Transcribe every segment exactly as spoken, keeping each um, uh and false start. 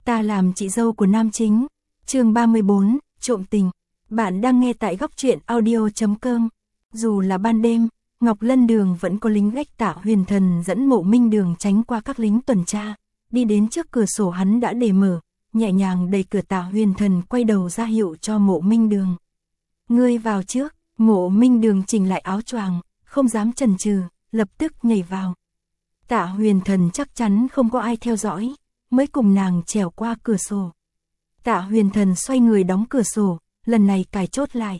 Ta làm chị dâu của nam chính. Chương ba mươi bốn, trộm tình. Bạn đang nghe tại góc truyện audio chấm com. Dù là ban đêm, Ngọc Lân Đường vẫn có lính gác. Tạ Huyền Thần dẫn Mộ Minh Đường tránh qua các lính tuần tra, đi đến trước cửa sổ hắn đã để mở, nhẹ nhàng đẩy cửa. Tạ Huyền Thần quay đầu ra hiệu cho Mộ Minh Đường. Ngươi vào trước. Mộ Minh Đường chỉnh lại áo choàng, không dám chần chừ, lập tức nhảy vào. Tạ Huyền Thần chắc chắn không có ai theo dõi, mới cùng nàng trèo qua cửa sổ. Tạ Huyền Thần xoay người đóng cửa sổ, lần này cài chốt lại.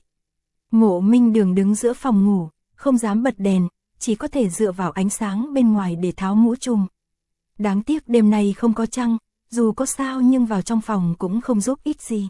Mộ Minh Đường đứng giữa phòng ngủ, không dám bật đèn, chỉ có thể dựa vào ánh sáng bên ngoài để tháo mũ trùm. Đáng tiếc đêm nay không có trăng, dù có sao nhưng vào trong phòng cũng không giúp ích gì.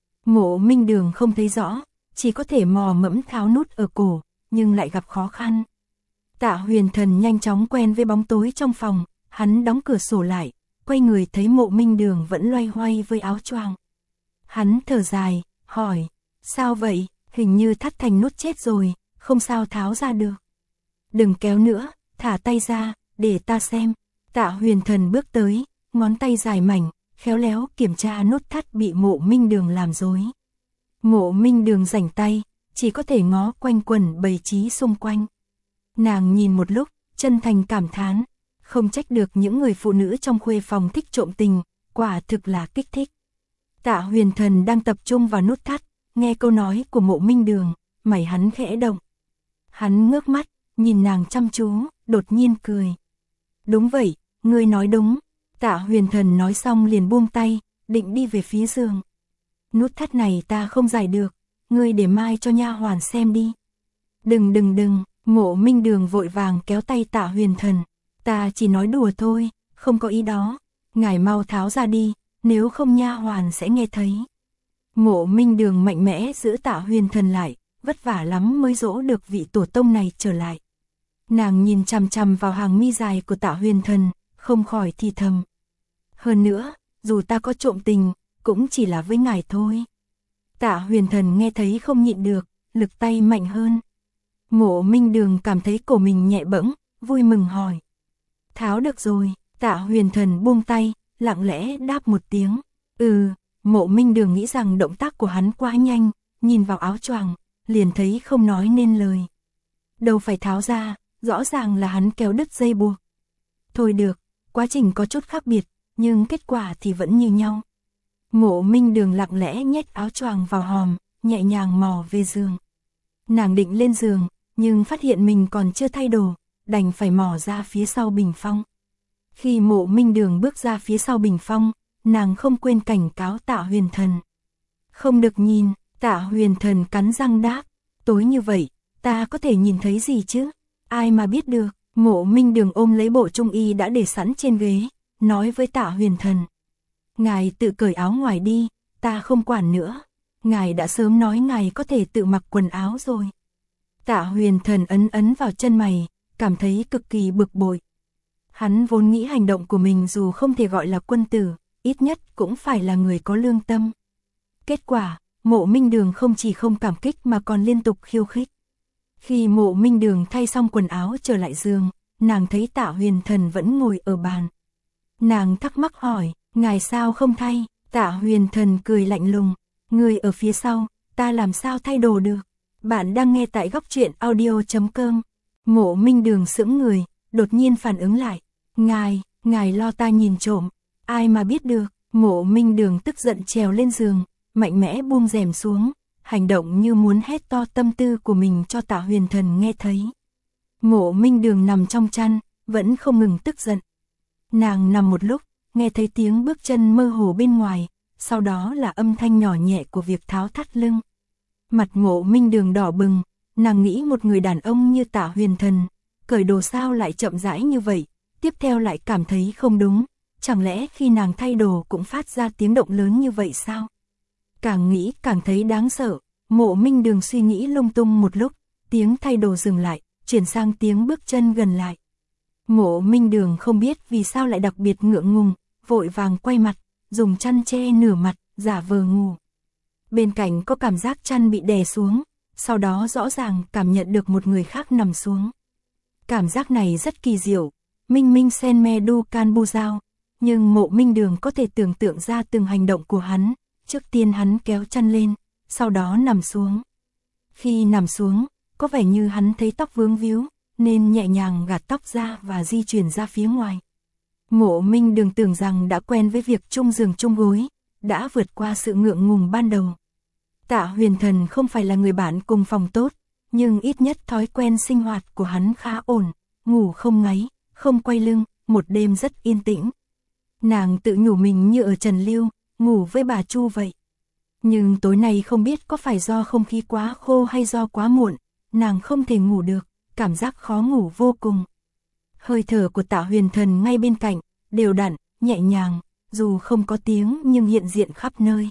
Mộ Minh Đường không thấy rõ, chỉ có thể mò mẫm tháo nút ở cổ, nhưng lại gặp khó khăn. Tạ Huyền Thần nhanh chóng quen với bóng tối trong phòng, hắn đóng cửa sổ lại, quay người thấy Mộ Minh Đường vẫn loay hoay với áo choàng. Hắn thở dài, hỏi, sao vậy, hình như thắt thành nút chết rồi, không sao tháo ra được. Đừng kéo nữa, thả tay ra, để ta xem. Tạ Huyền Thần bước tới, ngón tay dài mảnh, khéo léo kiểm tra nút thắt bị Mộ Minh Đường làm rối. Mộ Minh Đường rảnh tay, chỉ có thể ngó quanh quẩn bày trí xung quanh. Nàng nhìn một lúc, chân thành cảm thán, không trách được những người phụ nữ trong khuê phòng thích trộm tình, quả thực là kích thích. Tạ Huyền Thần đang tập trung vào nút thắt, nghe câu nói của Mộ Minh Đường, mày hắn khẽ động. Hắn ngước mắt, nhìn nàng chăm chú, đột nhiên cười. Đúng vậy, ngươi nói đúng. Tạ Huyền Thần nói xong liền buông tay, định đi về phía giường. Nút thắt này ta không giải được, ngươi để mai cho nha hoàn xem đi. Đừng đừng đừng, Mộ Minh Đường vội vàng kéo tay Tạ Huyền Thần. Ta chỉ nói đùa thôi, không có ý đó. Ngài mau tháo ra đi, nếu không nha hoàn sẽ nghe thấy. Mộ Minh Đường mạnh mẽ giữ Tạ Huyền Thần lại, vất vả lắm mới dỗ được vị tổ tông này trở lại. Nàng nhìn chằm chằm vào hàng mi dài của Tạ Huyền Thần, không khỏi thì thầm. Hơn nữa, dù ta có trộm tình, cũng chỉ là với ngài thôi. Tạ Huyền Thần nghe thấy không nhịn được, lực tay mạnh hơn. Mộ Minh Đường cảm thấy cổ mình nhẹ bẫng, vui mừng hỏi. Tháo được rồi. Tạ Huyền Thần buông tay, lặng lẽ đáp một tiếng. Ừ. Mộ Minh Đường nghĩ rằng động tác của hắn quá nhanh, nhìn vào áo choàng, liền thấy không nói nên lời. Đâu phải tháo ra, rõ ràng là hắn kéo đứt dây buộc. Thôi được, quá trình có chút khác biệt, nhưng kết quả thì vẫn như nhau. Mộ Minh Đường lặng lẽ nhét áo choàng vào hòm, nhẹ nhàng mò về giường. Nàng định lên giường, nhưng phát hiện mình còn chưa thay đồ, đành phải mò ra phía sau bình phong. Khi Mộ Minh Đường bước ra phía sau bình phong, nàng không quên cảnh cáo Tạ Huyền Thần. Không được nhìn. Tạ Huyền Thần cắn răng đáp, tối như vậy, ta có thể nhìn thấy gì chứ? Ai mà biết được. Mộ Minh Đường ôm lấy bộ trung y đã để sẵn trên ghế, nói với Tạ Huyền Thần. Ngài tự cởi áo ngoài đi, ta không quản nữa. Ngài đã sớm nói ngài có thể tự mặc quần áo rồi. Tạ Huyền Thần ấn ấn vào chân mày, cảm thấy cực kỳ bực bội. Hắn vốn nghĩ hành động của mình dù không thể gọi là quân tử, ít nhất cũng phải là người có lương tâm. Kết quả, Mộ Minh Đường không chỉ không cảm kích mà còn liên tục khiêu khích. Khi Mộ Minh Đường thay xong quần áo trở lại giường, nàng thấy Tạ Huyền Thần vẫn ngồi ở bàn. Nàng thắc mắc hỏi, ngài sao không thay? Tạ Huyền Thần cười lạnh lùng, người ở phía sau, ta làm sao thay đồ được? Bạn đang nghe tại góc truyện audio chấm com. Mộ Minh Đường sững người, đột nhiên phản ứng lại. Ngài, ngài lo ta nhìn trộm, ai mà biết được? Mộ Minh Đường tức giận trèo lên giường, mạnh mẽ buông rèm xuống, hành động như muốn hét to tâm tư của mình cho Tạ Huyền Thần nghe thấy. Mộ Minh Đường nằm trong chăn, vẫn không ngừng tức giận. Nàng nằm một lúc, nghe thấy tiếng bước chân mơ hồ bên ngoài, sau đó là âm thanh nhỏ nhẹ của việc tháo thắt lưng. Mặt Mộ Minh Đường đỏ bừng, nàng nghĩ một người đàn ông như Tạ Huyền Thần, cởi đồ sao lại chậm rãi như vậy, tiếp theo lại cảm thấy không đúng, chẳng lẽ khi nàng thay đồ cũng phát ra tiếng động lớn như vậy sao? Càng nghĩ càng thấy đáng sợ, Mộ Minh Đường suy nghĩ lung tung một lúc, tiếng thay đồ dừng lại, chuyển sang tiếng bước chân gần lại. Mộ Minh Đường không biết vì sao lại đặc biệt ngượng ngùng, vội vàng quay mặt, dùng chăn che nửa mặt, giả vờ ngủ. Bên cạnh có cảm giác chăn bị đè xuống, sau đó rõ ràng cảm nhận được một người khác nằm xuống. Cảm giác này rất kỳ diệu, minh minh sen me du can bu giao, nhưng Mộ Minh Đường có thể tưởng tượng ra từng hành động của hắn. Trước tiên hắn kéo chăn lên, sau đó nằm xuống. Khi nằm xuống, có vẻ như hắn thấy tóc vướng víu, nên nhẹ nhàng gạt tóc ra và di chuyển ra phía ngoài. Mộ Minh Đường tưởng rằng đã quen với việc chung giường chung gối, đã vượt qua sự ngượng ngùng ban đầu. Tạ Huyền Thần không phải là người bạn cùng phòng tốt, nhưng ít nhất thói quen sinh hoạt của hắn khá ổn, ngủ không ngáy, không quay lưng, một đêm rất yên tĩnh. Nàng tự nhủ mình như ở Trần Lưu, ngủ với bà Chu vậy. Nhưng tối nay không biết có phải do không khí quá khô hay do quá muộn, nàng không thể ngủ được, cảm giác khó ngủ vô cùng. Hơi thở của Tạ Huyền Thần ngay bên cạnh, đều đặn, nhẹ nhàng, dù không có tiếng nhưng hiện diện khắp nơi.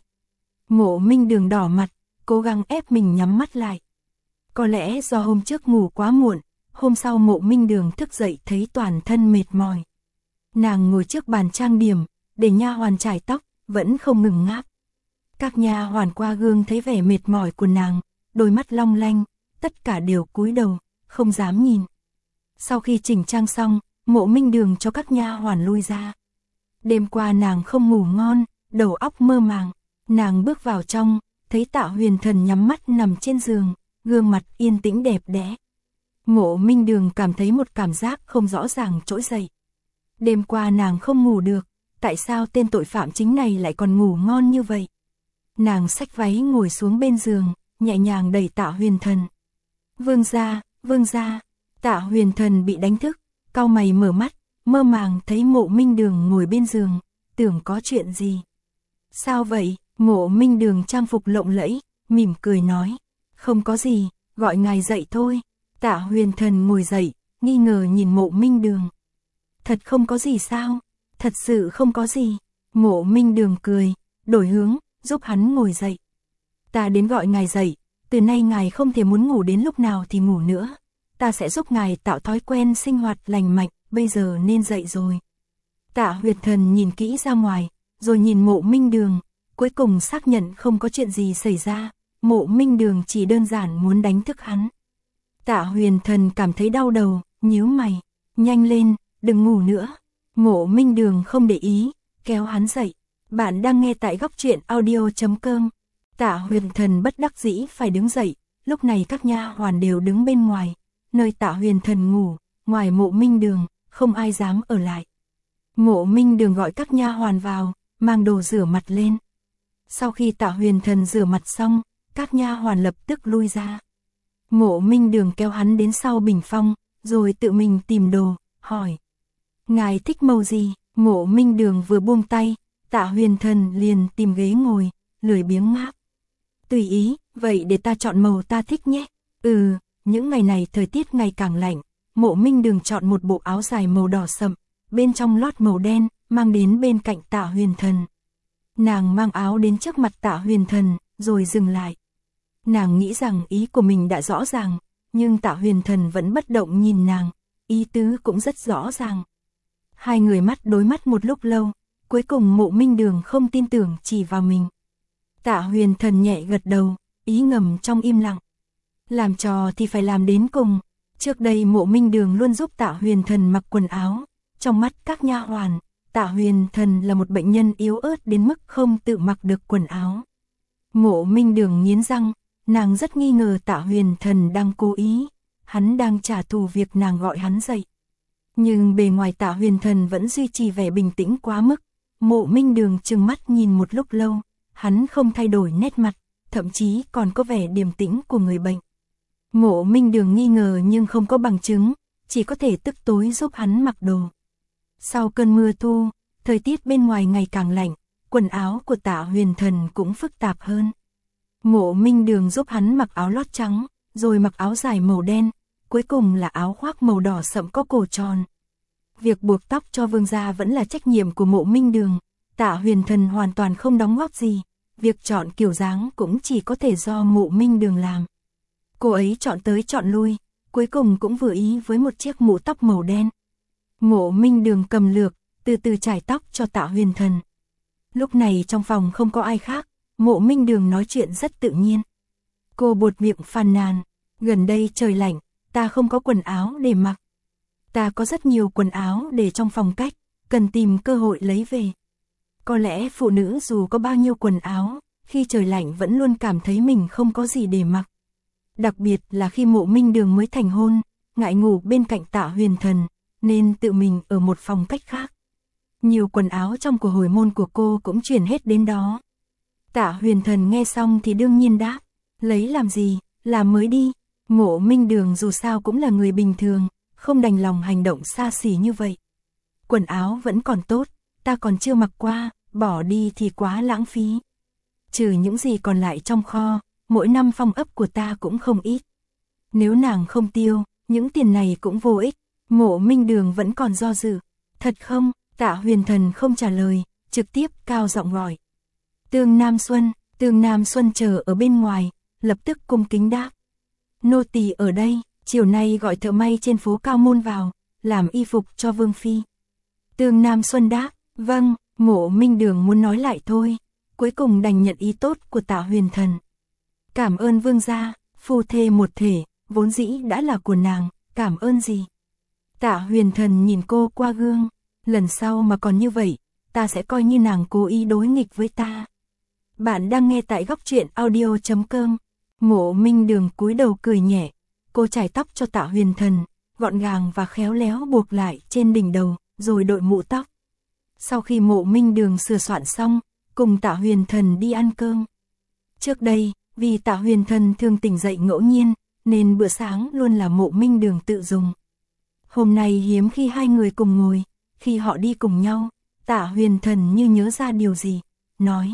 Mộ Minh Đường đỏ mặt, cố gắng ép mình nhắm mắt lại. Có lẽ do hôm trước ngủ quá muộn, hôm sau Mộ Minh Đường thức dậy thấy toàn thân mệt mỏi. Nàng ngồi trước bàn trang điểm, để nha hoàn chải tóc, vẫn không ngừng ngáp. Các nha hoàn qua gương thấy vẻ mệt mỏi của nàng, đôi mắt long lanh, tất cả đều cúi đầu, không dám nhìn. Sau khi chỉnh trang xong, Mộ Minh Đường cho các nha hoàn lui ra. Đêm qua nàng không ngủ ngon, đầu óc mơ màng, nàng bước vào trong, thấy Tạ Huyền Thần nhắm mắt nằm trên giường, gương mặt yên tĩnh đẹp đẽ. Mộ Minh Đường cảm thấy một cảm giác không rõ ràng trỗi dậy. Đêm qua nàng không ngủ được, tại sao tên tội phạm chính này lại còn ngủ ngon như vậy? Nàng xách váy ngồi xuống bên giường, nhẹ nhàng đẩy Tạ Huyền Thần. Vương gia, vương gia. Tạ Huyền Thần bị đánh thức, cau mày mở mắt, mơ màng thấy Mộ Minh Đường ngồi bên giường, tưởng có chuyện gì. Sao vậy? Mộ Minh Đường trang phục lộng lẫy, mỉm cười nói. Không có gì, gọi ngài dậy thôi. Tạ Huyền Thần ngồi dậy, nghi ngờ nhìn Mộ Minh Đường. Thật không có gì sao? Thật sự không có gì. Mộ Minh Đường cười, đổi hướng, giúp hắn ngồi dậy. Ta đến gọi ngài dậy, từ nay ngài không thể muốn ngủ đến lúc nào thì ngủ nữa. Ta sẽ giúp ngài tạo thói quen sinh hoạt lành mạnh, bây giờ nên dậy rồi. Tạ Huyền Thần nhìn kỹ ra ngoài, rồi nhìn Mộ Minh Đường, cuối cùng xác nhận không có chuyện gì xảy ra. Mộ Minh Đường chỉ đơn giản muốn đánh thức hắn. Tạ Huyền Thần cảm thấy đau đầu, nhíu mày, nhanh lên, đừng ngủ nữa. Mộ Minh Đường không để ý, kéo hắn dậy. Bạn đang nghe tại góc truyện audio chấm com. Tạ Huyền Thần bất đắc dĩ phải đứng dậy, lúc này các nha hoàn đều đứng bên ngoài, nơi Tạ Huyền Thần ngủ, ngoài Mộ Minh Đường, không ai dám ở lại. Mộ Minh Đường gọi các nha hoàn vào, mang đồ rửa mặt lên. Sau khi Tạ Huyền Thần rửa mặt xong, các nha hoàn lập tức lui ra. Mộ Minh Đường kéo hắn đến sau bình phong, rồi tự mình tìm đồ, hỏi. Ngài thích màu gì? Mộ Minh Đường vừa buông tay, Tạ Huyền Thần liền tìm ghế ngồi, lười biếng ngáp. Tùy ý, vậy để ta chọn màu ta thích nhé. Ừ, những ngày này thời tiết ngày càng lạnh, Mộ Minh Đường chọn một bộ áo dài màu đỏ sậm, bên trong lót màu đen, mang đến bên cạnh Tạ Huyền Thần. Nàng mang áo đến trước mặt Tạ Huyền Thần, rồi dừng lại. Nàng nghĩ rằng ý của mình đã rõ ràng, nhưng Tạ Huyền Thần vẫn bất động nhìn nàng, ý tứ cũng rất rõ ràng. Hai người mắt đối mắt một lúc lâu, cuối cùng Mộ Minh Đường không tin tưởng chỉ vào mình. Tạ Huyền Thần nhẹ gật đầu, ý ngầm trong im lặng. Làm trò thì phải làm đến cùng. Trước đây Mộ Minh Đường luôn giúp Tạ Huyền Thần mặc quần áo. Trong mắt các nha hoàn, Tạ Huyền Thần là một bệnh nhân yếu ớt đến mức không tự mặc được quần áo. Mộ Minh Đường nghiến răng, nàng rất nghi ngờ Tạ Huyền Thần đang cố ý, hắn đang trả thù việc nàng gọi hắn dậy. Nhưng bề ngoài Tạ Huyền Thần vẫn duy trì vẻ bình tĩnh quá mức. Mộ Minh Đường trừng mắt nhìn một lúc lâu, hắn không thay đổi nét mặt, thậm chí còn có vẻ điềm tĩnh của người bệnh. Mộ Minh Đường nghi ngờ nhưng không có bằng chứng, chỉ có thể tức tối giúp hắn mặc đồ. Sau cơn mưa thu, thời tiết bên ngoài ngày càng lạnh, quần áo của Tạ Huyền Thần cũng phức tạp hơn. Mộ Minh Đường giúp hắn mặc áo lót trắng, rồi mặc áo dài màu đen, cuối cùng là áo khoác màu đỏ sậm có cổ tròn. Việc buộc tóc cho vương gia vẫn là trách nhiệm của Mộ Minh Đường, Tạ Huyền Thần hoàn toàn không đóng góp gì, việc chọn kiểu dáng cũng chỉ có thể do Mộ Minh Đường làm. Cô ấy chọn tới chọn lui, cuối cùng cũng vừa ý với một chiếc mũ tóc màu đen. Mộ Minh Đường cầm lược, từ từ chải tóc cho Tạ Huyền Thần. Lúc này trong phòng không có ai khác, Mộ Minh Đường nói chuyện rất tự nhiên. Cô buột miệng phàn nàn, gần đây trời lạnh, ta không có quần áo để mặc. Ta có rất nhiều quần áo để trong phòng cách, cần tìm cơ hội lấy về. Có lẽ phụ nữ dù có bao nhiêu quần áo, khi trời lạnh vẫn luôn cảm thấy mình không có gì để mặc. Đặc biệt là khi Mộ Minh Đường mới thành hôn, ngại ngủ bên cạnh Tạ Huyền Thần, nên tự mình ở một phòng cách khác. Nhiều quần áo trong của hồi môn của cô cũng chuyển hết đến đó. Tạ Huyền Thần nghe xong thì đương nhiên đáp, lấy làm gì, làm mới đi. Mộ Minh Đường dù sao cũng là người bình thường, không đành lòng hành động xa xỉ như vậy. Quần áo vẫn còn tốt, ta còn chưa mặc qua, bỏ đi thì quá lãng phí. Trừ những gì còn lại trong kho, mỗi năm phong ấp của ta cũng không ít. Nếu nàng không tiêu, những tiền này cũng vô ích. Mộ Minh Đường vẫn còn do dự. Thật không? Tạ Huyền Thần không trả lời, trực tiếp cao giọng gọi. Tương Nam Xuân, Tương Nam Xuân chờ ở bên ngoài, lập tức cung kính đáp. Nô tỳ ở đây, chiều nay gọi thợ may trên phố Cao Môn vào, làm y phục cho Vương Phi. Tương Nam Xuân đáp, vâng. Mộ Minh Đường muốn nói lại thôi, cuối cùng đành nhận ý tốt của Tạ Huyền Thần. Cảm ơn vương gia, phu thê một thể, vốn dĩ đã là của nàng, cảm ơn gì. Tạ Huyền Thần nhìn cô qua gương, lần sau mà còn như vậy, ta sẽ coi như nàng cố ý đối nghịch với ta. Bạn đang nghe tại góc truyện audio chấm com. Mộ Minh Đường cúi đầu cười nhẹ, cô chải tóc cho Tạ Huyền Thần, gọn gàng và khéo léo buộc lại trên đỉnh đầu, rồi đội mũ tóc. Sau khi Mộ Minh Đường sửa soạn xong, cùng Tạ Huyền Thần đi ăn cơm. Trước đây, vì Tạ Huyền Thần thường tỉnh dậy ngẫu nhiên, nên bữa sáng luôn là Mộ Minh Đường tự dùng. Hôm nay hiếm khi hai người cùng ngồi, khi họ đi cùng nhau, Tạ Huyền Thần như nhớ ra điều gì, nói.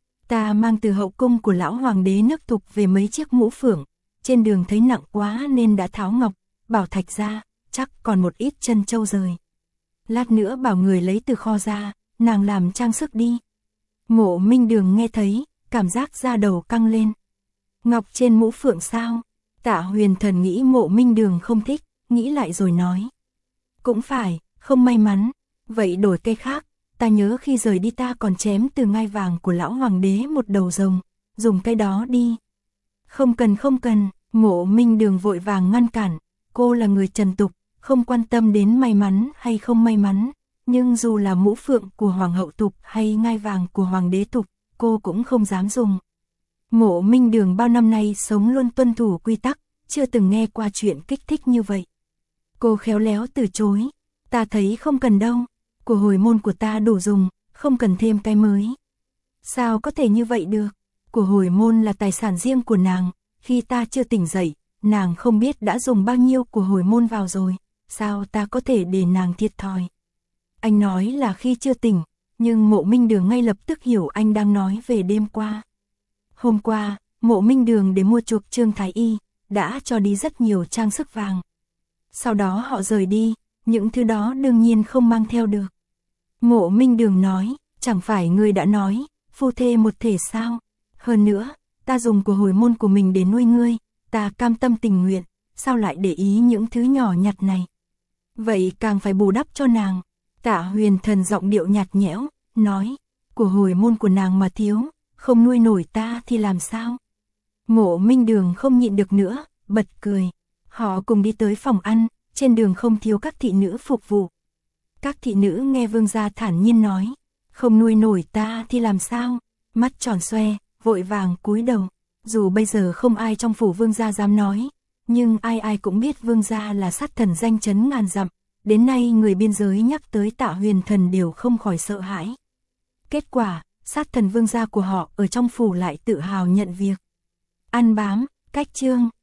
Ta mang từ hậu cung của lão hoàng đế nước Thục về mấy chiếc mũ phượng, trên đường thấy nặng quá nên đã tháo ngọc, bảo thạch ra, chắc còn một ít chân châu rời. Lát nữa bảo người lấy từ kho ra, nàng làm trang sức đi. Mộ Minh Đường nghe thấy, cảm giác da đầu căng lên. Ngọc trên mũ phượng sao? Tạ Huyền Thần nghĩ Mộ Minh Đường không thích, nghĩ lại rồi nói. Cũng phải, không may mắn, vậy đổi cây khác, ta nhớ khi rời đi ta còn chém từ ngai vàng của lão hoàng đế một đầu rồng, dùng cây đó đi. Không cần không cần, Mộ Minh Đường vội vàng ngăn cản, cô là người trần tục, không quan tâm đến may mắn hay không may mắn, nhưng dù là mũ phượng của hoàng hậu Thục hay ngai vàng của hoàng đế Thục, cô cũng không dám dùng. Mộ Minh Đường bao năm nay sống luôn tuân thủ quy tắc, chưa từng nghe qua chuyện kích thích như vậy. Cô khéo léo từ chối, ta thấy không cần đâu, của hồi môn của ta đủ dùng, không cần thêm cái mới. Sao có thể như vậy được, của hồi môn là tài sản riêng của nàng, khi ta chưa tỉnh dậy, nàng không biết đã dùng bao nhiêu của hồi môn vào rồi, sao ta có thể để nàng thiệt thòi. Anh nói là khi chưa tỉnh, nhưng Mộ Minh Đường ngay lập tức hiểu anh đang nói về đêm qua. Hôm qua, Mộ Minh Đường để mua chuộc Trương Thái Y, đã cho đi rất nhiều trang sức vàng. Sau đó họ rời đi, những thứ đó đương nhiên không mang theo được. Mộ Minh Đường nói, chẳng phải ngươi đã nói, phu thê một thể sao? Hơn nữa, ta dùng của hồi môn của mình để nuôi ngươi, ta cam tâm tình nguyện, sao lại để ý những thứ nhỏ nhặt này? Vậy càng phải bù đắp cho nàng. Tạ Huyền Thần giọng điệu nhạt nhẽo, nói, của hồi môn của nàng mà thiếu, không nuôi nổi ta thì làm sao? Mộ Minh Đường không nhịn được nữa, bật cười. Họ cùng đi tới phòng ăn, trên đường không thiếu các thị nữ phục vụ. Các thị nữ nghe vương gia thản nhiên nói, không nuôi nổi ta thì làm sao? Mắt tròn xoe, vội vàng cúi đầu. Dù bây giờ không ai trong phủ vương gia dám nói, nhưng ai ai cũng biết vương gia là sát thần danh chấn ngàn dặm. Đến nay người biên giới nhắc tới Tạ Huyền Thần đều không khỏi sợ hãi. Kết quả, sát thần vương gia của họ ở trong phủ lại tự hào nhận việc. Ăn bám, cách chương.